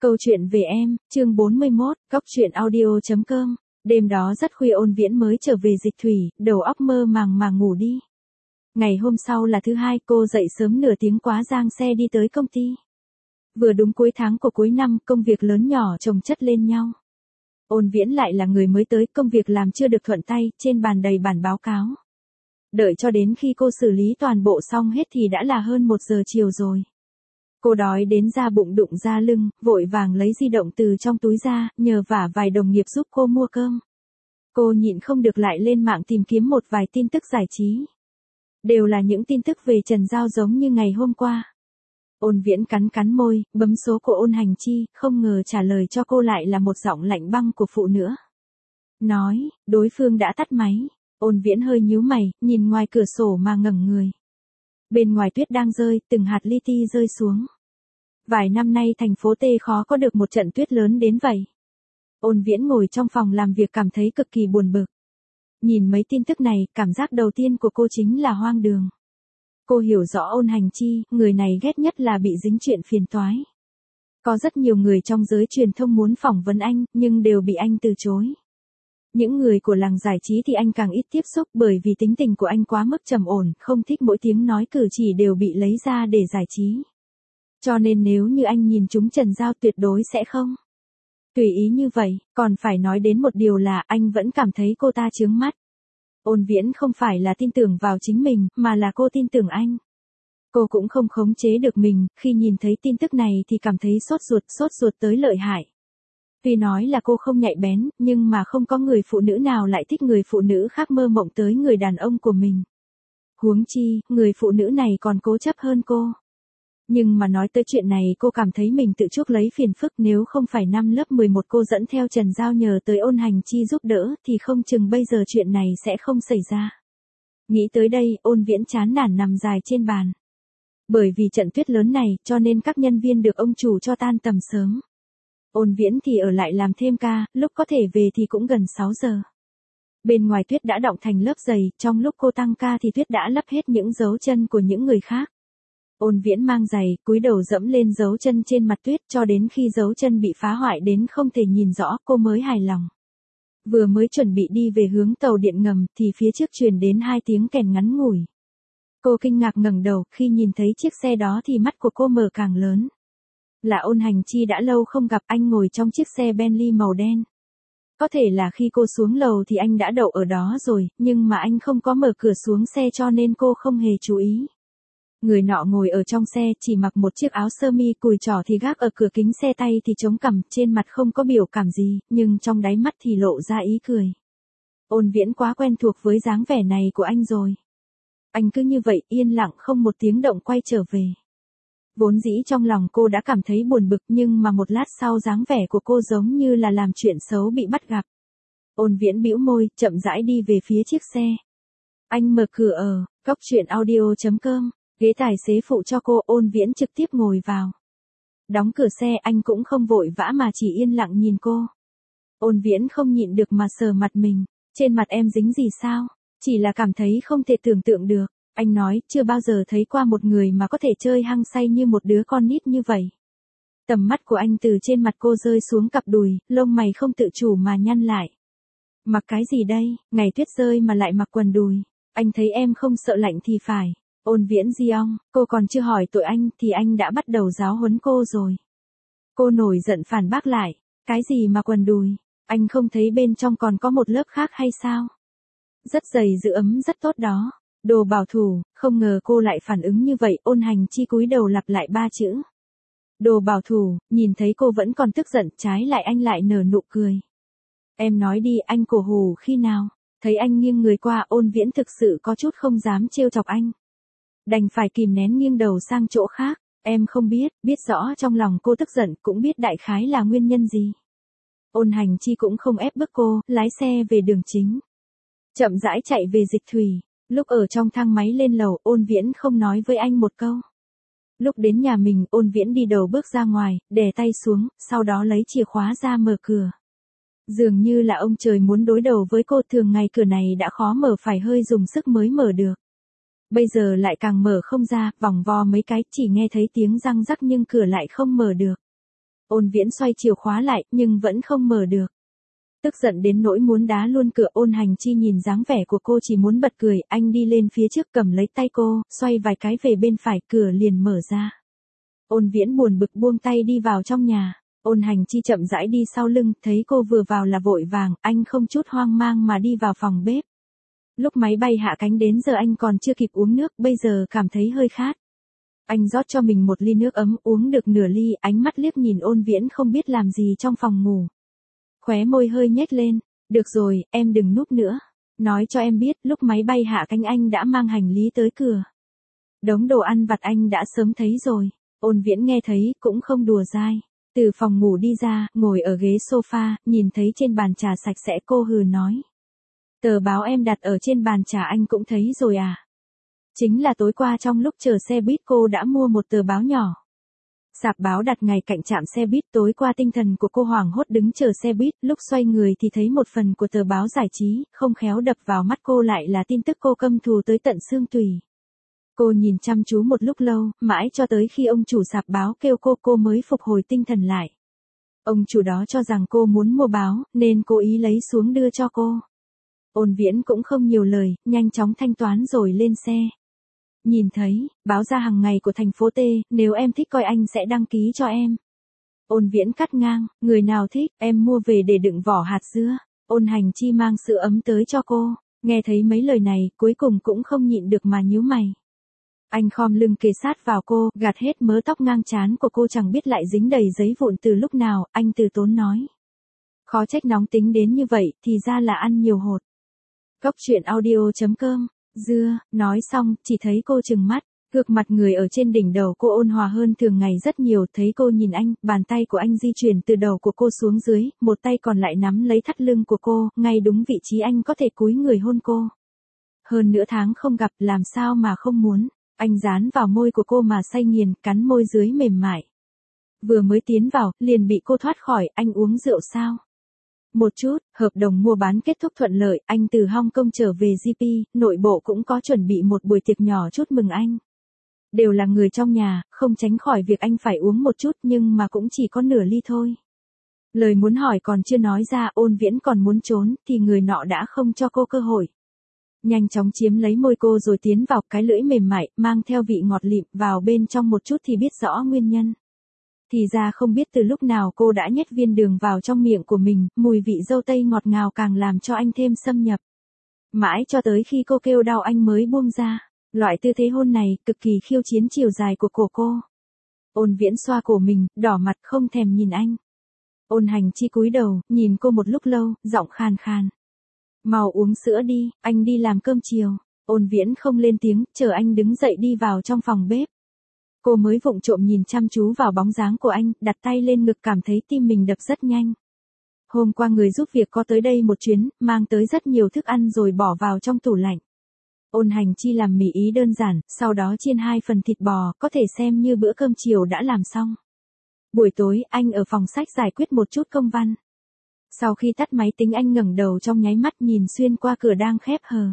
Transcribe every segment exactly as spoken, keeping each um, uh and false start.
Câu chuyện về em, chương bốn mươi mốt, góc truyện audio.com. Đêm đó rất khuya Ôn Viễn mới trở về Dịch Thủy, đầu óc mơ màng mà ngủ đi. Ngày hôm sau là thứ hai, cô dậy sớm nửa tiếng quá giang xe đi tới công ty. Vừa đúng cuối tháng của cuối năm, công việc lớn nhỏ chồng chất lên nhau. Ôn Viễn lại là người mới tới, công việc làm chưa được thuận tay, trên bàn đầy bản báo cáo. Đợi cho đến khi cô xử lý toàn bộ xong hết thì đã là hơn một giờ chiều rồi. Cô đói đến da bụng đụng ra lưng, vội vàng lấy di động từ trong túi ra, nhờ vả vài đồng nghiệp giúp cô mua cơm. Cô nhịn không được lại lên mạng tìm kiếm một vài tin tức giải trí. Đều là những tin tức về Trần Giao giống như ngày hôm qua. Ôn Viễn cắn cắn môi, bấm số của Ôn Hành Chi, không ngờ trả lời cho cô lại là một giọng lạnh băng của phụ nữa. Nói, đối phương đã tắt máy. Ôn Viễn hơi nhíu mày, nhìn ngoài cửa sổ mà ngẩng người. Bên ngoài tuyết đang rơi, từng hạt li ti rơi xuống. Vài năm nay thành phố T khó có được một trận tuyết lớn đến vậy. Ôn Viễn ngồi trong phòng làm việc cảm thấy cực kỳ buồn bực. Nhìn mấy tin tức này, cảm giác đầu tiên của cô chính là hoang đường. Cô hiểu rõ Ôn Hành Chi, người này ghét nhất là bị dính chuyện phiền toái. Có rất nhiều người trong giới truyền thông muốn phỏng vấn anh, nhưng đều bị anh từ chối. Những người của làng giải trí thì anh càng ít tiếp xúc bởi vì tính tình của anh quá mức trầm ổn, không thích mỗi tiếng nói cử chỉ đều bị lấy ra để giải trí. Cho nên nếu như anh nhìn chúng Trần Giao tuyệt đối sẽ không tùy ý như vậy, còn phải nói đến một điều là anh vẫn cảm thấy cô ta chướng mắt. Ôn Viễn không phải là tin tưởng vào chính mình, mà là cô tin tưởng anh. Cô cũng không khống chế được mình, khi nhìn thấy tin tức này thì cảm thấy sốt ruột, sốt ruột tới lợi hại. Tuy nói là cô không nhạy bén, nhưng mà không có người phụ nữ nào lại thích người phụ nữ khác mơ mộng tới người đàn ông của mình. Huống chi, người phụ nữ này còn cố chấp hơn cô. Nhưng mà nói tới chuyện này cô cảm thấy mình tự chuốc lấy phiền phức, nếu không phải năm lớp mười một cô dẫn theo Trần Giao nhờ tới Ôn Hành Chi giúp đỡ thì không chừng bây giờ chuyện này sẽ không xảy ra. Nghĩ tới đây, Ôn Viễn chán nản nằm dài trên bàn. Bởi vì trận tuyết lớn này cho nên các nhân viên được ông chủ cho tan tầm sớm. Ôn Viễn thì ở lại làm thêm ca, lúc có thể về thì cũng gần sáu giờ. Bên ngoài tuyết đã đọng thành lớp dày, trong lúc cô tăng ca thì tuyết đã lấp hết những dấu chân của những người khác. Ôn Viễn mang giày, cúi đầu dẫm lên dấu chân trên mặt tuyết cho đến khi dấu chân bị phá hoại đến không thể nhìn rõ, cô mới hài lòng. Vừa mới chuẩn bị đi về hướng tàu điện ngầm thì phía trước truyền đến hai tiếng kèn ngắn ngủi. Cô kinh ngạc ngẩng đầu, khi nhìn thấy chiếc xe đó thì mắt của cô mở càng lớn. Là Ôn Hành Chi, đã lâu không gặp, anh ngồi trong chiếc xe Bentley màu đen. Có thể là khi cô xuống lầu thì anh đã đậu ở đó rồi, nhưng mà anh không có mở cửa xuống xe cho nên cô không hề chú ý. Người nọ ngồi ở trong xe, chỉ mặc một chiếc áo sơ mi cùi chỏ thì gác ở cửa kính xe, tay thì chống cằm, trên mặt không có biểu cảm gì, nhưng trong đáy mắt thì lộ ra ý cười. Ôn Viễn quá quen thuộc với dáng vẻ này của anh rồi. Anh cứ như vậy, yên lặng không một tiếng động quay trở về. Vốn dĩ trong lòng cô đã cảm thấy buồn bực, nhưng mà một lát sau dáng vẻ của cô giống như là làm chuyện xấu bị bắt gặp. Ôn Viễn bĩu môi, chậm rãi đi về phía chiếc xe. Anh mở cửa ở, góc truyện audio.com, ghế tài xế phụ cho cô. Ôn Viễn trực tiếp ngồi vào. Đóng cửa xe, anh cũng không vội vã mà chỉ yên lặng nhìn cô. Ôn Viễn không nhịn được mà sờ mặt mình. Trên mặt em dính gì sao? Chỉ là cảm thấy không thể tưởng tượng được. Anh nói, chưa bao giờ thấy qua một người mà có thể chơi hăng say như một đứa con nít như vậy. Tầm mắt của anh từ trên mặt cô rơi xuống cặp đùi, lông mày không tự chủ mà nhăn lại. Mặc cái gì đây, ngày tuyết rơi mà lại mặc quần đùi. Anh thấy em không sợ lạnh thì phải. Ôn Viễn Diong, cô còn chưa hỏi tội anh thì anh đã bắt đầu giáo huấn cô rồi. Cô nổi giận phản bác lại, cái gì mà quần đùi, anh không thấy bên trong còn có một lớp khác hay sao? Rất dày giữ ấm rất tốt đó. Đồ bảo thủ, không ngờ cô lại phản ứng như vậy. Ôn Hành Chi cúi đầu lặp lại ba chữ. Đồ bảo thủ, nhìn thấy cô vẫn còn tức giận, trái lại anh lại nở nụ cười. Em nói đi, anh cổ hủ khi nào? Thấy anh nghiêng người qua, Ôn Viễn thực sự có chút không dám trêu chọc anh. Đành phải kìm nén nghiêng đầu sang chỗ khác. Em không biết, biết rõ trong lòng cô tức giận, cũng biết đại khái là nguyên nhân gì. Ôn Hành Chi cũng không ép bức cô, lái xe về đường chính. Chậm rãi chạy về Dịch Thủy. Lúc ở trong thang máy lên lầu, Ôn Viễn không nói với anh một câu. Lúc đến nhà mình, Ôn Viễn đi đầu bước ra ngoài, đè tay xuống, sau đó lấy chìa khóa ra mở cửa. Dường như là ông trời muốn đối đầu với cô, thường ngày cửa này đã khó mở phải hơi dùng sức mới mở được. Bây giờ lại càng mở không ra, vòng vo mấy cái, chỉ nghe thấy tiếng răng rắc nhưng cửa lại không mở được. Ôn Viễn xoay chìa khóa lại, nhưng vẫn không mở được. Tức giận đến nỗi muốn đá luôn cửa. Ôn Hành Chi nhìn dáng vẻ của cô chỉ muốn bật cười, anh đi lên phía trước cầm lấy tay cô, xoay vài cái về bên phải, cửa liền mở ra. Ôn Viễn buồn bực buông tay đi vào trong nhà. Ôn Hành Chi chậm rãi đi sau lưng, thấy cô vừa vào là vội vàng, anh không chút hoang mang mà đi vào phòng bếp. Lúc máy bay hạ cánh đến giờ anh còn chưa kịp uống nước, bây giờ cảm thấy hơi khát. Anh rót cho mình một ly nước ấm, uống được nửa ly, ánh mắt liếc nhìn Ôn Viễn không biết làm gì trong phòng ngủ. Khóe môi hơi nhếch lên, được rồi, em đừng núp nữa. Nói cho em biết, lúc máy bay hạ cánh anh đã mang hành lý tới cửa. Đống đồ ăn vặt anh đã sớm thấy rồi. Ôn Viễn nghe thấy, cũng không đùa dai. Từ phòng ngủ đi ra, ngồi ở ghế sofa, nhìn thấy trên bàn trà sạch sẽ, cô hừ nói. Tờ báo em đặt ở trên bàn trà anh cũng thấy rồi à? Chính là tối qua trong lúc chờ xe buýt cô đã mua một tờ báo nhỏ. Sạp báo đặt ngay cạnh trạm xe buýt, tối qua tinh thần của cô hoảng hốt đứng chờ xe buýt, lúc xoay người thì thấy một phần của tờ báo giải trí, không khéo đập vào mắt cô lại là tin tức cô căm thù tới tận xương tủy. Cô nhìn chăm chú một lúc lâu, mãi cho tới khi ông chủ sạp báo kêu cô, cô mới phục hồi tinh thần lại. Ông chủ đó cho rằng cô muốn mua báo, nên cố ý lấy xuống đưa cho cô. Ôn Viễn cũng không nhiều lời, nhanh chóng thanh toán rồi lên xe. Nhìn thấy, báo ra hàng ngày của thành phố T, nếu em thích coi anh sẽ đăng ký cho em. Ôn Viễn cắt ngang, người nào thích, em mua về để đựng vỏ hạt dưa. Ôn Hành Chi mang sữa ấm tới cho cô, nghe thấy mấy lời này, cuối cùng cũng không nhịn được mà nhíu mày. Anh khom lưng kề sát vào cô, gạt hết mớ tóc ngang trán của cô chẳng biết lại dính đầy giấy vụn từ lúc nào, anh từ tốn nói. Khó trách nóng tính đến như vậy, thì ra là ăn nhiều hột. Cốc truyện audio chấm com, dưa, nói xong, chỉ thấy cô trừng mắt, gương mặt người ở trên đỉnh đầu cô ôn hòa hơn thường ngày rất nhiều, thấy cô nhìn anh, bàn tay của anh di chuyển từ đầu của cô xuống dưới, một tay còn lại nắm lấy thắt lưng của cô, ngay đúng vị trí anh có thể cúi người hôn cô. Hơn nửa tháng không gặp, làm sao mà không muốn. Anh dán vào môi của cô mà say nghiền, cắn môi dưới mềm mại. Vừa mới tiến vào, liền bị cô thoát khỏi, anh uống rượu sao? Một chút, hợp đồng mua bán kết thúc thuận lợi, anh từ Hong Kong trở về giê pê, nội bộ cũng có chuẩn bị một buổi tiệc nhỏ chúc mừng anh. Đều là người trong nhà, không tránh khỏi việc anh phải uống một chút nhưng mà cũng chỉ có nửa ly thôi. Lời muốn hỏi còn chưa nói ra, Ôn Viễn còn muốn trốn, thì người nọ đã không cho cô cơ hội. Nhanh chóng chiếm lấy môi cô rồi tiến vào, cái lưỡi mềm mại, mang theo vị ngọt lịm, vào bên trong một chút thì biết rõ nguyên nhân. Thì ra không biết từ lúc nào cô đã nhét viên đường vào trong miệng của mình, mùi vị dâu tây ngọt ngào càng làm cho anh thêm xâm nhập. Mãi cho tới khi cô kêu đau anh mới buông ra. Loại tư thế hôn này, cực kỳ khiêu chiến chiều dài của cổ cô. Ôn Viễn xoa cổ mình, đỏ mặt không thèm nhìn anh. Ôn Hành Chi cúi đầu, nhìn cô một lúc lâu, giọng khàn khàn. Mau uống sữa đi, anh đi làm cơm chiều. Ôn Viễn không lên tiếng, chờ anh đứng dậy đi vào trong phòng bếp. Cô mới vụng trộm nhìn chăm chú vào bóng dáng của anh, đặt tay lên ngực cảm thấy tim mình đập rất nhanh. Hôm qua người giúp việc có tới đây một chuyến, mang tới rất nhiều thức ăn rồi bỏ vào trong tủ lạnh. Ôn Hành Chi làm mì ý đơn giản, sau đó chiên hai phần thịt bò, có thể xem như bữa cơm chiều đã làm xong. Buổi tối, anh ở phòng sách giải quyết một chút công văn. Sau khi tắt máy tính anh ngẩng đầu trong nháy mắt nhìn xuyên qua cửa đang khép hờ.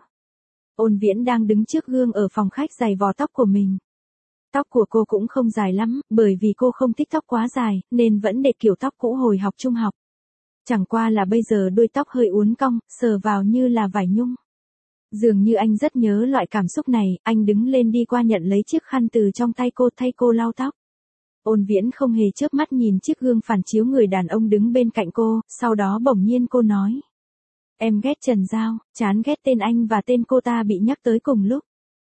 Ôn Viễn đang đứng trước gương ở phòng khách giày vò tóc của mình. Tóc của cô cũng không dài lắm, bởi vì cô không thích tóc quá dài, nên vẫn để kiểu tóc cũ hồi học trung học. Chẳng qua là bây giờ đuôi tóc hơi uốn cong, sờ vào như là vải nhung. Dường như anh rất nhớ loại cảm xúc này, anh đứng lên đi qua nhận lấy chiếc khăn từ trong tay cô thay cô lau tóc. Ôn Viễn không hề chớp mắt nhìn chiếc gương phản chiếu người đàn ông đứng bên cạnh cô, sau đó bỗng nhiên cô nói. Em ghét Trần Giao, chán ghét tên anh và tên cô ta bị nhắc tới cùng lúc.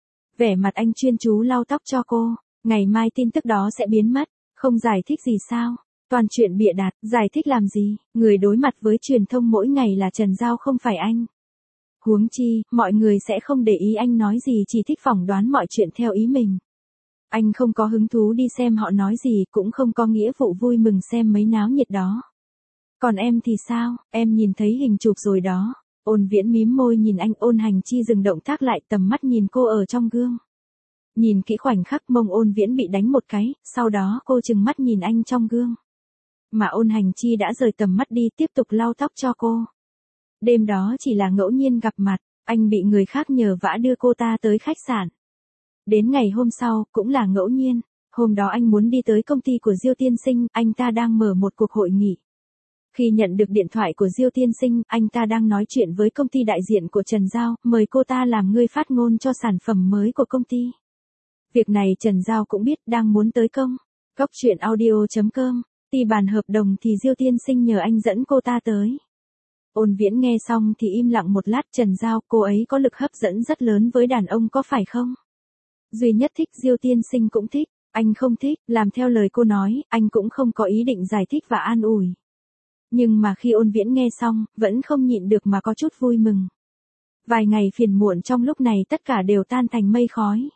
Vẻ mặt anh chuyên chú lau tóc cho cô, ngày mai tin tức đó sẽ biến mất, không giải thích gì sao, toàn chuyện bịa đặt, giải thích làm gì, người đối mặt với truyền thông mỗi ngày là Trần Giao không phải anh. Huống chi, mọi người sẽ không để ý anh nói gì, chỉ thích phỏng đoán mọi chuyện theo ý mình. Anh không có hứng thú đi xem họ nói gì, cũng không có nghĩa vụ vui mừng xem mấy náo nhiệt đó. Còn em thì sao, em nhìn thấy hình chụp rồi đó. Ôn Viễn mím môi nhìn anh. Ôn Hành Chi dừng động tác lại, tầm mắt nhìn cô ở trong gương. Nhìn kỹ khoảnh khắc mông Ôn Viễn bị đánh một cái, sau đó cô trừng mắt nhìn anh trong gương. Mà Ôn Hành Chi đã rời tầm mắt đi, tiếp tục lau tóc cho cô. Đêm đó chỉ là ngẫu nhiên gặp mặt, anh bị người khác nhờ vả đưa cô ta tới khách sạn. Đến ngày hôm sau, cũng là ngẫu nhiên, Hôm đó anh muốn đi tới công ty của Diêu tiên sinh, anh ta đang mở một cuộc hội nghị. Khi nhận được điện thoại của Diêu tiên sinh, anh ta đang nói chuyện với công ty đại diện của Trần Giao, mời cô ta làm người phát ngôn cho sản phẩm mới của công ty. Việc này Trần Giao cũng biết, đang muốn tới công. Cóc truyện audio chấm com, ti bàn hợp đồng thì Diêu tiên sinh nhờ anh dẫn cô ta tới. Ôn Viễn nghe xong thì im lặng một lát. Trần Giao, cô ấy có lực hấp dẫn rất lớn với đàn ông có phải không? Duy nhất thích, Diêu tiên sinh cũng thích, anh không thích, làm theo lời cô nói, anh cũng không có ý định giải thích và an ủi. Nhưng mà khi Ôn Viễn nghe xong, vẫn không nhịn được mà có chút vui mừng. Vài ngày phiền muộn trong lúc này tất cả đều tan thành mây khói.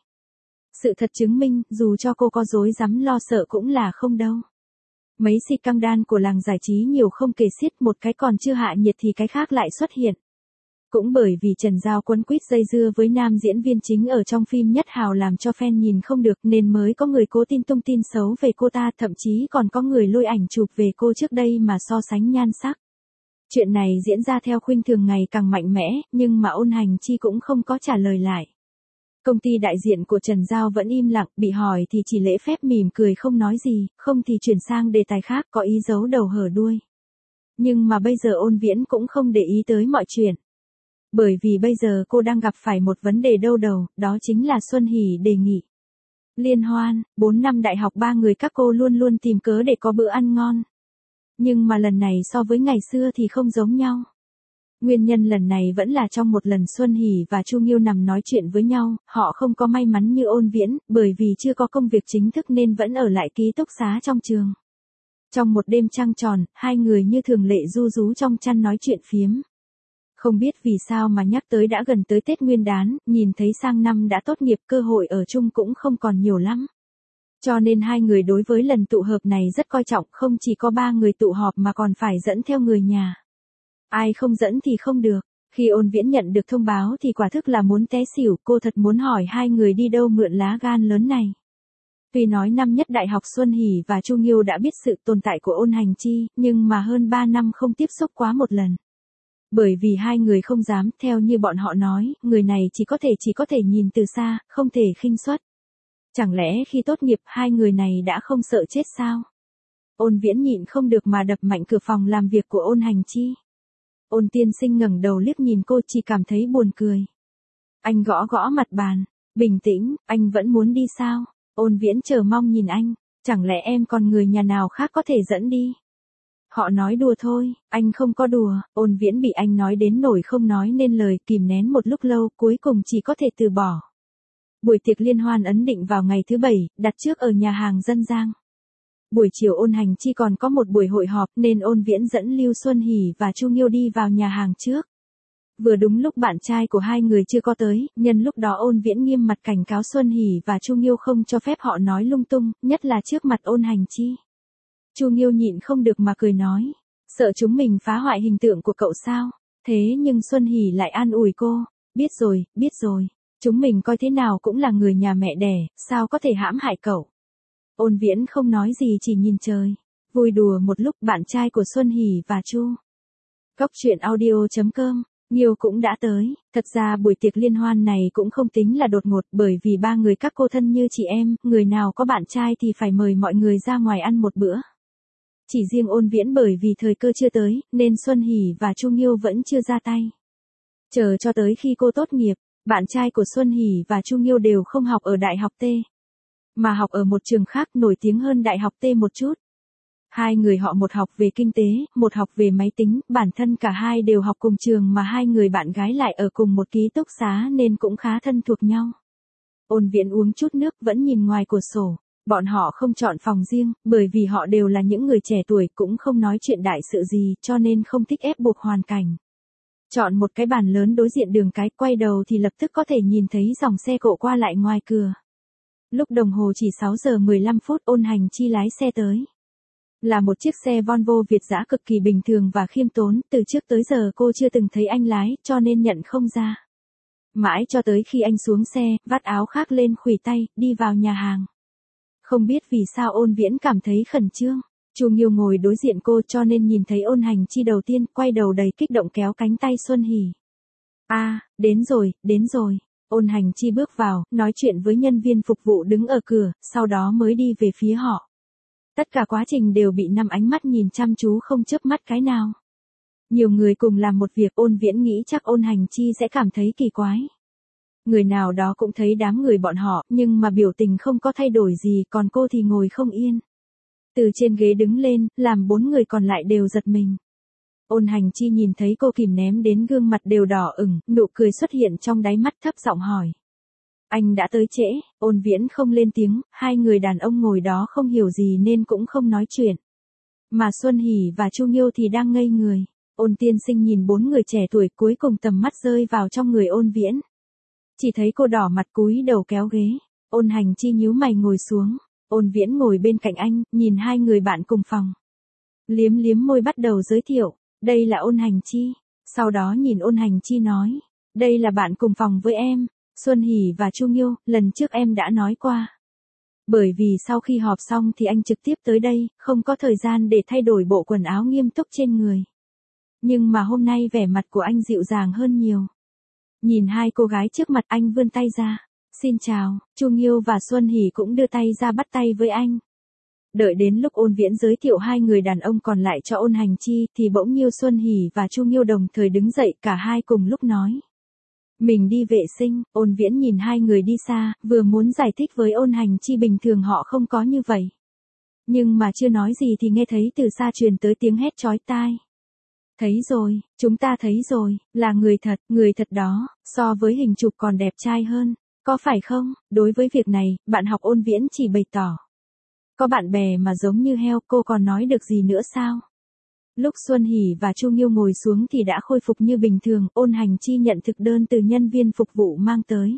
Sự thật chứng minh, dù cho cô có rối rắm lo sợ cũng là không đâu. Mấy si căng đan của làng giải trí nhiều không kể xiết, một cái còn chưa hạ nhiệt thì cái khác lại xuất hiện. Cũng bởi vì Trần Giao quấn quýt dây dưa với nam diễn viên chính ở trong phim Nhất Hào làm cho fan nhìn không được nên mới có người cố tin tung tin xấu về cô ta, thậm chí còn có người lôi ảnh chụp về cô trước đây mà so sánh nhan sắc. Chuyện này diễn ra theo khuynh thường ngày càng mạnh mẽ, nhưng mà Ôn Hành Chi cũng không có trả lời lại. Công ty đại diện của Trần Giao vẫn im lặng, bị hỏi thì chỉ lễ phép mỉm cười không nói gì, không thì chuyển sang đề tài khác có ý giấu đầu hở đuôi. Nhưng mà bây giờ Ôn Viễn cũng không để ý tới mọi chuyện. Bởi vì bây giờ cô đang gặp phải một vấn đề đau đầu, đó chính là Xuân Hỷ đề nghị. Liên hoan, bốn năm đại học ba người các cô luôn luôn tìm cớ để có bữa ăn ngon. Nhưng mà lần này so với ngày xưa thì không giống nhau. Nguyên nhân lần này vẫn là trong một lần Xuân Hỷ và Chu Nghiêu nằm nói chuyện với nhau, họ không có may mắn như Ôn Viễn, bởi vì chưa có công việc chính thức nên vẫn ở lại ký túc xá trong trường. Trong một đêm trăng tròn, hai người như thường lệ ru rú trong chăn nói chuyện phiếm. Không biết vì sao mà nhắc tới đã gần tới Tết Nguyên Đán, nhìn thấy sang năm đã tốt nghiệp, cơ hội ở chung cũng không còn nhiều lắm. Cho nên hai người đối với lần tụ họp này rất coi trọng, không chỉ có ba người tụ họp mà còn phải dẫn theo người nhà. Ai không dẫn thì không được. Khi Ôn Viễn nhận được thông báo thì quả thức là muốn té xỉu, cô thật muốn hỏi hai người đi đâu mượn lá gan lớn này. Tuy nói năm nhất đại học Xuân Hỷ và Chu Nghiêu đã biết sự tồn tại của Ôn Hành Chi, nhưng mà hơn ba năm không tiếp xúc quá một lần. Bởi vì hai người không dám, theo như bọn họ nói, người này chỉ có thể chỉ có thể nhìn từ xa, không thể khinh suất. Chẳng lẽ khi tốt nghiệp hai người này đã không sợ chết sao? Ôn Viễn nhịn không được mà đập mạnh cửa phòng làm việc của Ôn Hành Chi. Ôn tiên sinh ngẩng đầu liếc nhìn cô, chỉ cảm thấy buồn cười. Anh gõ gõ mặt bàn, bình tĩnh, anh vẫn muốn đi sao? Ôn Viễn chờ mong nhìn anh, chẳng lẽ em còn người nhà nào khác có thể dẫn đi? Họ nói đùa thôi, anh không có đùa. Ôn Viễn bị anh nói đến nổi không nói nên lời, kìm nén một lúc lâu, cuối cùng chỉ có thể từ bỏ. Buổi tiệc liên hoan ấn định vào ngày thứ bảy, đặt trước ở nhà hàng Dân Giang. Buổi chiều Ôn Hành Chi còn có một buổi hội họp nên Ôn Viễn dẫn Lưu Xuân Hỷ và Chu Nghiêu đi vào nhà hàng trước. Vừa đúng lúc bạn trai của hai người chưa có tới, nhân lúc đó Ôn Viễn nghiêm mặt cảnh cáo Xuân Hỷ và Chu Nghiêu không cho phép họ nói lung tung, nhất là trước mặt Ôn Hành Chi. Chu Nghiêu nhịn không được mà cười nói, sợ chúng mình phá hoại hình tượng của cậu sao? Thế nhưng Xuân Hỷ lại an ủi cô, biết rồi, biết rồi, chúng mình coi thế nào cũng là người nhà mẹ đẻ, sao có thể hãm hại cậu? Ôn Viễn không nói gì chỉ nhìn trời, vui đùa một lúc. Bạn trai của Xuân Hỷ và Chu Cóc truyện audio chấm com, Nghiêu cũng đã tới. Thật ra buổi tiệc liên hoan này cũng không tính là đột ngột, bởi vì ba người các cô thân như chị em, người nào có bạn trai thì phải mời mọi người ra ngoài ăn một bữa. Chỉ riêng Ôn Viễn bởi vì thời cơ chưa tới, nên Xuân Hỷ và Chu Nghiêu vẫn chưa ra tay. Chờ cho tới khi cô tốt nghiệp, bạn trai của Xuân Hỷ và Chu Nghiêu đều không học ở Đại học T, mà học ở một trường khác nổi tiếng hơn Đại học T một chút. Hai người họ một học về kinh tế, một học về máy tính, bản thân cả hai đều học cùng trường mà hai người bạn gái lại ở cùng một ký túc xá nên cũng khá thân thuộc nhau. Ôn Viễn uống chút nước vẫn nhìn ngoài cửa sổ. Bọn họ không chọn phòng riêng, bởi vì họ đều là những người trẻ tuổi cũng không nói chuyện đại sự gì cho nên không thích ép buộc hoàn cảnh. Chọn một cái bàn lớn đối diện đường cái, quay đầu thì lập tức có thể nhìn thấy dòng xe cộ qua lại ngoài cửa. Lúc đồng hồ chỉ sáu giờ mười lăm phút Ôn Hành Chi lái xe tới. Là một chiếc xe Volvo Việt dã cực kỳ bình thường và khiêm tốn, từ trước tới giờ cô chưa từng thấy anh lái cho nên nhận không ra. Mãi cho tới khi anh xuống xe, vắt áo khoác lên khuỷu tay, đi vào nhà hàng. Không biết vì sao Ôn Viễn cảm thấy khẩn trương. Chu Nghiêu ngồi đối diện cô cho nên nhìn thấy Ôn Hành Chi đầu tiên, quay đầu đầy kích động kéo cánh tay Xuân Hỷ. À, đến rồi, đến rồi. Ôn Hành Chi bước vào, nói chuyện với nhân viên phục vụ đứng ở cửa, sau đó mới đi về phía họ. Tất cả quá trình đều bị năm ánh mắt nhìn chăm chú không chớp mắt cái nào. Nhiều người cùng làm một việc, Ôn Viễn nghĩ chắc Ôn Hành Chi sẽ cảm thấy kỳ quái. Người nào đó cũng thấy đám người bọn họ, nhưng mà biểu tình không có thay đổi gì, còn cô thì ngồi không yên. Từ trên ghế đứng lên, làm bốn người còn lại đều giật mình. Ôn Hành Chi nhìn thấy cô kìm ném đến gương mặt đều đỏ ửng, nụ cười xuất hiện trong đáy mắt, thấp giọng hỏi. Anh đã tới trễ. Ôn Viễn không lên tiếng, hai người đàn ông ngồi đó không hiểu gì nên cũng không nói chuyện. Mà Xuân Hỷ và Chu Nghiêu thì đang ngây người. Ôn tiên sinh nhìn bốn người trẻ tuổi, cuối cùng tầm mắt rơi vào trong người Ôn Viễn. Chỉ thấy cô đỏ mặt cúi đầu kéo ghế. Ôn Hành Chi nhíu mày ngồi xuống. Ôn Viễn ngồi bên cạnh anh, nhìn hai người bạn cùng phòng. Liếm liếm môi bắt đầu giới thiệu. Đây là Ôn Hành Chi. Sau đó nhìn Ôn Hành Chi nói. Đây là bạn cùng phòng với em, Xuân Hỷ và Chu Nghiêu, lần trước em đã nói qua. Bởi vì sau khi họp xong thì anh trực tiếp tới đây, không có thời gian để thay đổi bộ quần áo nghiêm túc trên người. Nhưng mà hôm nay vẻ mặt của anh dịu dàng hơn nhiều. Nhìn hai cô gái trước mặt, anh vươn tay ra. Xin chào. Chu Nghiêu và Xuân Hỷ cũng đưa tay ra bắt tay với anh. Đợi đến lúc Ôn Viễn giới thiệu hai người đàn ông còn lại cho Ôn Hành Chi thì bỗng Nhiêu Xuân Hỷ và Chu Nghiêu đồng thời đứng dậy, cả hai cùng lúc nói. Mình đi vệ sinh. Ôn Viễn nhìn hai người đi xa, vừa muốn giải thích với Ôn Hành Chi bình thường họ không có như vậy. Nhưng mà chưa nói gì thì nghe thấy từ xa truyền tới tiếng hét chói tai. Thấy rồi, chúng ta thấy rồi, là người thật, người thật đó, so với hình chụp còn đẹp trai hơn, có phải không? Đối với việc này, bạn học Ôn Viễn chỉ bày tỏ. Có bạn bè mà giống như heo, cô còn nói được gì nữa sao? Lúc Xuân Hỷ và Chu Nghiêu ngồi xuống thì đã khôi phục như bình thường, Ôn Hành Chi nhận thực đơn từ nhân viên phục vụ mang tới.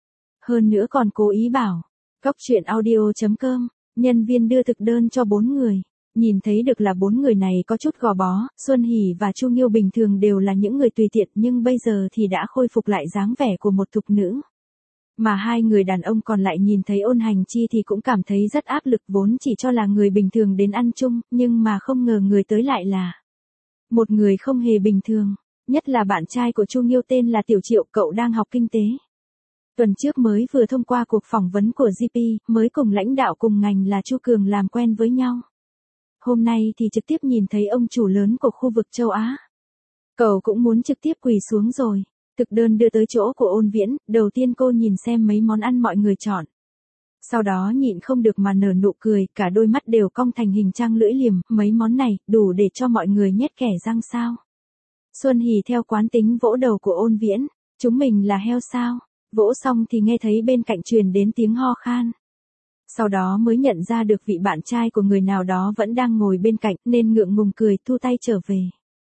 Hơn nữa còn cố ý bảo, cóc truyện audio chấm com, nhân viên đưa thực đơn cho bốn người. Nhìn thấy được là bốn người này có chút gò bó, Xuân Hỷ và Chu Nghiêu bình thường đều là những người tùy tiện nhưng bây giờ thì đã khôi phục lại dáng vẻ của một thục nữ. Mà hai người đàn ông còn lại nhìn thấy Ôn Hành Chi thì cũng cảm thấy rất áp lực, vốn chỉ cho là người bình thường đến ăn chung, nhưng mà không ngờ người tới lại là một người không hề bình thường, nhất là bạn trai của Chu Nghiêu tên là Tiểu Triệu, cậu đang học kinh tế. Tuần trước mới vừa thông qua cuộc phỏng vấn của giê pê, mới cùng lãnh đạo cùng ngành là Chu Cường làm quen với nhau. Hôm nay thì trực tiếp nhìn thấy ông chủ lớn của khu vực châu Á. Cậu cũng muốn trực tiếp quỳ xuống rồi. Thực đơn đưa tới chỗ của Ôn Viễn, đầu tiên cô nhìn xem mấy món ăn mọi người chọn. Sau đó nhịn không được mà nở nụ cười, cả đôi mắt đều cong thành hình trang lưỡi liềm, mấy món này, đủ để cho mọi người nhét kẻ răng sao. Xuân Hỷ theo quán tính vỗ đầu của Ôn Viễn, chúng mình là heo sao? Vỗ xong thì nghe thấy bên cạnh truyền đến tiếng ho khan. Sau đó mới nhận ra được vị bạn trai của người nào đó vẫn đang ngồi bên cạnh nên ngượng ngùng cười thu tay trở về.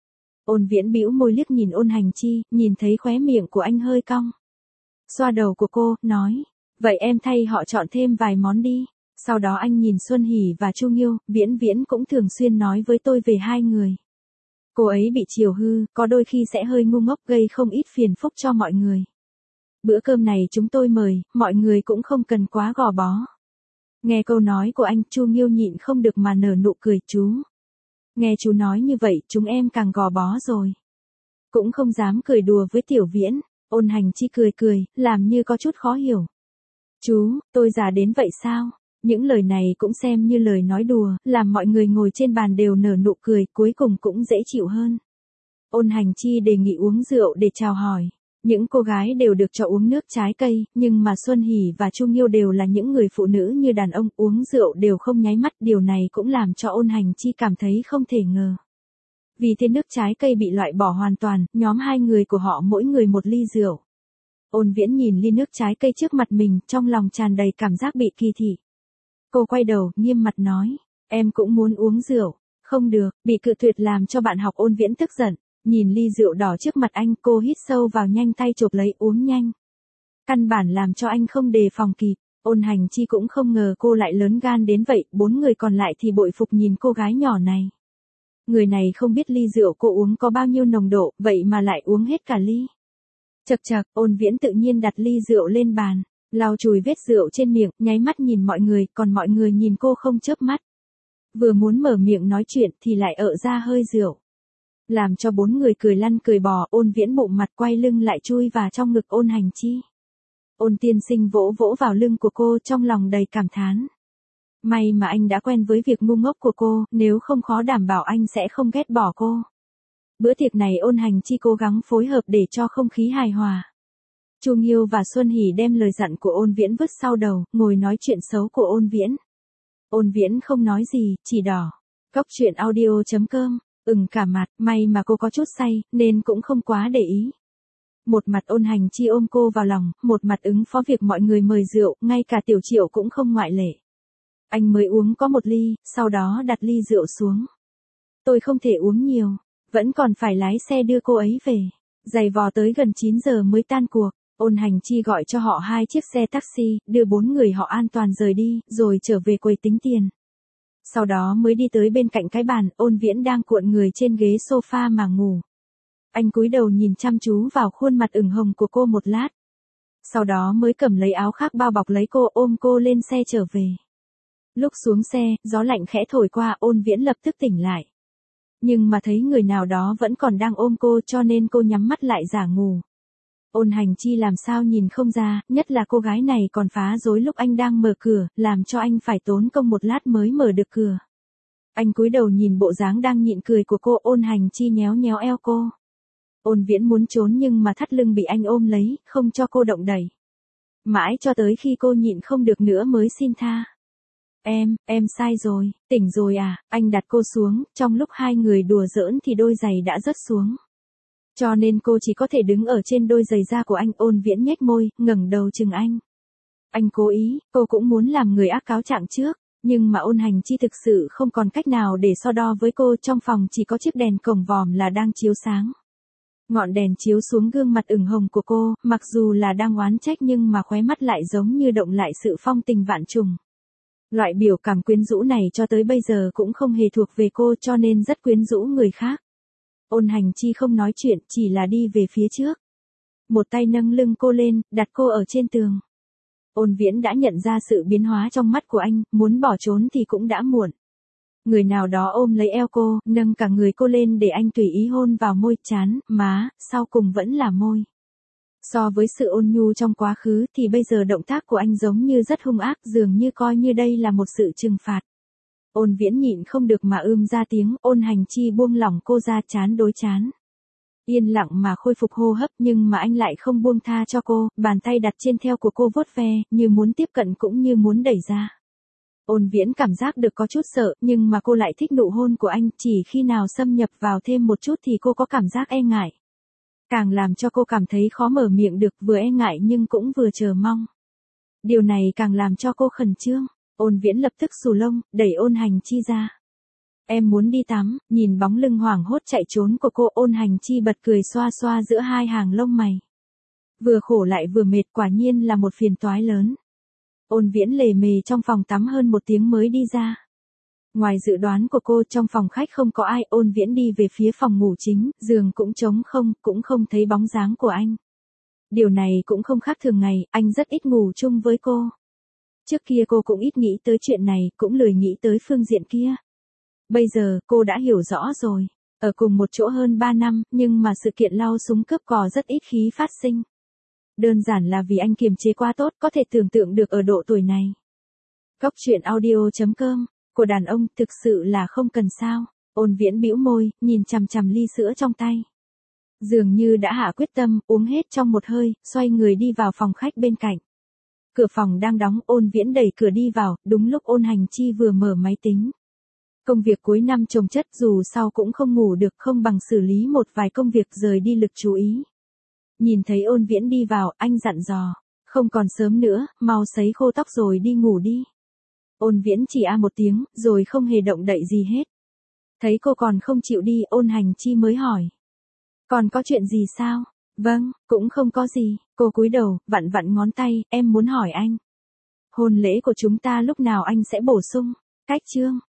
Ôn Viễn bĩu môi liếc nhìn Ôn Hành Chi, nhìn thấy khóe miệng của anh hơi cong. Xoa đầu của cô, nói, vậy em thay họ chọn thêm vài món đi. Sau đó anh nhìn Xuân Hỷ và Chu Nghiêu, Viễn Viễn cũng thường xuyên nói với tôi về hai người. Cô ấy bị chiều hư, có đôi khi sẽ hơi ngu ngốc gây không ít phiền phức cho mọi người. Bữa cơm này chúng tôi mời, mọi người cũng không cần quá gò bó. Nghe câu nói của anh, Chu Nghiêu nhịn không được mà nở nụ cười. Chú. Nghe chú nói như vậy, chúng em càng gò bó rồi. Cũng không dám cười đùa với Tiểu Viễn. Ôn Hành Chi cười cười, làm như có chút khó hiểu. Chú, tôi già đến vậy sao? Những lời này cũng xem như lời nói đùa, làm mọi người ngồi trên bàn đều nở nụ cười, cuối cùng cũng dễ chịu hơn. Ôn Hành Chi đề nghị uống rượu để chào hỏi. Những cô gái đều được cho uống nước trái cây, nhưng mà Xuân Hỷ và Chu Nghiêu đều là những người phụ nữ như đàn ông, uống rượu đều không nháy mắt, điều này cũng làm cho Ôn Hành Chi cảm thấy không thể ngờ. Vì thế nước trái cây bị loại bỏ hoàn toàn, nhóm hai người của họ mỗi người một ly rượu. Ôn Viễn nhìn ly nước trái cây trước mặt mình, trong lòng tràn đầy cảm giác bị kỳ thị. Cô quay đầu, nghiêm mặt nói, em cũng muốn uống rượu. Không được, bị cự tuyệt làm cho bạn học Ôn Viễn tức giận. Nhìn ly rượu đỏ trước mặt anh, cô hít sâu vào, nhanh tay chộp lấy uống nhanh. Căn bản làm cho anh không đề phòng kịp. Ôn Hành Chi cũng không ngờ cô lại lớn gan đến vậy, bốn người còn lại thì bội phục nhìn cô gái nhỏ này. Người này không biết ly rượu cô uống có bao nhiêu nồng độ, vậy mà lại uống hết cả ly. Chậc chậc, Ôn Viễn tự nhiên đặt ly rượu lên bàn, lau chùi vết rượu trên miệng, nháy mắt nhìn mọi người, còn mọi người nhìn cô không chớp mắt. Vừa muốn mở miệng nói chuyện thì lại ợ ra hơi rượu. Làm cho bốn người cười lăn cười bò, Ôn Viễn bụng mặt quay lưng lại chui vào trong ngực Ôn Hành Chi. Ôn tiên sinh vỗ vỗ vào lưng của cô trong lòng đầy cảm thán. May mà anh đã quen với việc ngu ngốc của cô, nếu không khó đảm bảo anh sẽ không ghét bỏ cô. Bữa tiệc này Ôn Hành Chi cố gắng phối hợp để cho không khí hài hòa. Chu Nghiêu và Xuân Hỷ đem lời dặn của Ôn Viễn vứt sau đầu, ngồi nói chuyện xấu của Ôn Viễn. Ôn Viễn không nói gì, chỉ đỏ. Cóc truyện audio chấm com, ửng cả mặt, may mà cô có chút say, nên cũng không quá để ý. Một mặt Ôn Hành Chi ôm cô vào lòng, một mặt ứng phó việc mọi người mời rượu, ngay cả Tiểu Triệu cũng không ngoại lệ. Anh mới uống có một ly, sau đó đặt ly rượu xuống. Tôi không thể uống nhiều, vẫn còn phải lái xe đưa cô ấy về. Giày vò tới gần chín giờ mới tan cuộc. Ôn Hành Chi gọi cho họ hai chiếc xe taxi, đưa bốn người họ an toàn rời đi, rồi trở về quầy tính tiền. Sau đó mới đi tới bên cạnh cái bàn, Ôn Viễn đang cuộn người trên ghế sofa mà ngủ. Anh cúi đầu nhìn chăm chú vào khuôn mặt ửng hồng của cô một lát. Sau đó mới cầm lấy áo khác bao bọc lấy cô, ôm cô lên xe trở về. Lúc xuống xe, gió lạnh khẽ thổi qua, Ôn Viễn lập tức tỉnh lại. Nhưng mà thấy người nào đó vẫn còn đang ôm cô cho nên cô nhắm mắt lại giả ngủ. Ôn Hành Chi làm sao nhìn không ra, nhất là cô gái này còn phá rối lúc anh đang mở cửa, làm cho anh phải tốn công một lát mới mở được cửa. Anh cúi đầu nhìn bộ dáng đang nhịn cười của cô, Ôn Hành Chi nhéo nhéo eo cô. Ôn Viễn muốn trốn nhưng mà thắt lưng bị anh ôm lấy, không cho cô động đẩy. Mãi cho tới khi cô nhịn không được nữa mới xin tha. Em, em sai rồi, tỉnh rồi à, anh đặt cô xuống, trong lúc hai người đùa giỡn thì đôi giày đã rớt xuống. Cho nên cô chỉ có thể đứng ở trên đôi giày da của anh. Ôn Viễn nhếch môi, ngẩng đầu chừng anh. Anh cố ý, cô cũng muốn làm người ác cáo trạng trước, nhưng mà Ôn Hành Chi thực sự không còn cách nào để so đo với cô. Trong phòng chỉ có chiếc đèn cổng vòm là đang chiếu sáng. Ngọn đèn chiếu xuống gương mặt ửng hồng của cô, mặc dù là đang oán trách nhưng mà khóe mắt lại giống như động lại sự phong tình vạn trùng. Loại biểu cảm quyến rũ này cho tới bây giờ cũng không hề thuộc về cô cho nên rất quyến rũ người khác. Ôn Hành Chi không nói chuyện, chỉ là đi về phía trước. Một tay nâng lưng cô lên, đặt cô ở trên tường. Ôn Viễn đã nhận ra sự biến hóa trong mắt của anh, muốn bỏ trốn thì cũng đã muộn. Người nào đó ôm lấy eo cô, nâng cả người cô lên để anh tùy ý hôn vào môi, trán, má, sau cùng vẫn là môi. So với sự ôn nhu trong quá khứ thì bây giờ động tác của anh giống như rất hung ác, dường như coi như đây là một sự trừng phạt. Ôn Viễn nhịn không được mà ưm ra tiếng. Ôn Hành Chi buông lỏng cô ra, trán đối trán. Yên lặng mà khôi phục hô hấp, nhưng mà anh lại không buông tha cho cô, bàn tay đặt trên theo của cô vuốt ve, như muốn tiếp cận cũng như muốn đẩy ra. Ôn Viễn cảm giác được có chút sợ, nhưng mà cô lại thích nụ hôn của anh, chỉ khi nào xâm nhập vào thêm một chút thì cô có cảm giác e ngại. Càng làm cho cô cảm thấy khó mở miệng được, vừa e ngại nhưng cũng vừa chờ mong. Điều này càng làm cho cô khẩn trương. Ôn Viễn lập tức xù lông, đẩy Ôn Hành Chi ra. Em muốn đi tắm. Nhìn bóng lưng hoảng hốt chạy trốn của cô, Ôn Hành Chi bật cười xoa xoa giữa hai hàng lông mày. Vừa khổ lại vừa mệt, quả nhiên là một phiền toái lớn. Ôn Viễn lề mề trong phòng tắm hơn một tiếng mới đi ra. Ngoài dự đoán của cô, trong phòng khách không có ai. Ôn Viễn đi về phía phòng ngủ chính, giường cũng trống không, cũng không thấy bóng dáng của anh. Điều này cũng không khác thường ngày, anh rất ít ngủ chung với cô. Trước kia cô cũng ít nghĩ tới chuyện này, cũng lười nghĩ tới phương diện kia. Bây giờ, cô đã hiểu rõ rồi. Ở cùng một chỗ hơn ba năm, nhưng mà sự kiện lau súng cướp cò rất ít khí phát sinh. Đơn giản là vì anh kiềm chế quá tốt, có thể tưởng tượng được ở độ tuổi này. Cóc truyện audio chấm com, của đàn ông thực sự là không cần sao. Ôn Viễn bĩu môi, nhìn chằm chằm ly sữa trong tay. Dường như đã hạ quyết tâm, uống hết trong một hơi, xoay người đi vào phòng khách bên cạnh. Cửa phòng đang đóng, Ôn Viễn đẩy cửa đi vào, đúng lúc Ôn Hành Chi vừa mở máy tính. Công việc cuối năm chồng chất, dù sau cũng không ngủ được, không bằng xử lý một vài công việc rời đi lực chú ý. Nhìn thấy Ôn Viễn đi vào, anh dặn dò, không còn sớm nữa, mau sấy khô tóc rồi đi ngủ đi. Ôn Viễn chỉ a một tiếng, rồi không hề động đậy gì hết. Thấy cô còn không chịu đi, Ôn Hành Chi mới hỏi. Còn có chuyện gì sao? Vâng, cũng không có gì. Cô cúi đầu, vặn vặn ngón tay, em muốn hỏi anh. Hôn lễ của chúng ta lúc nào anh sẽ bổ sung? Cách chương.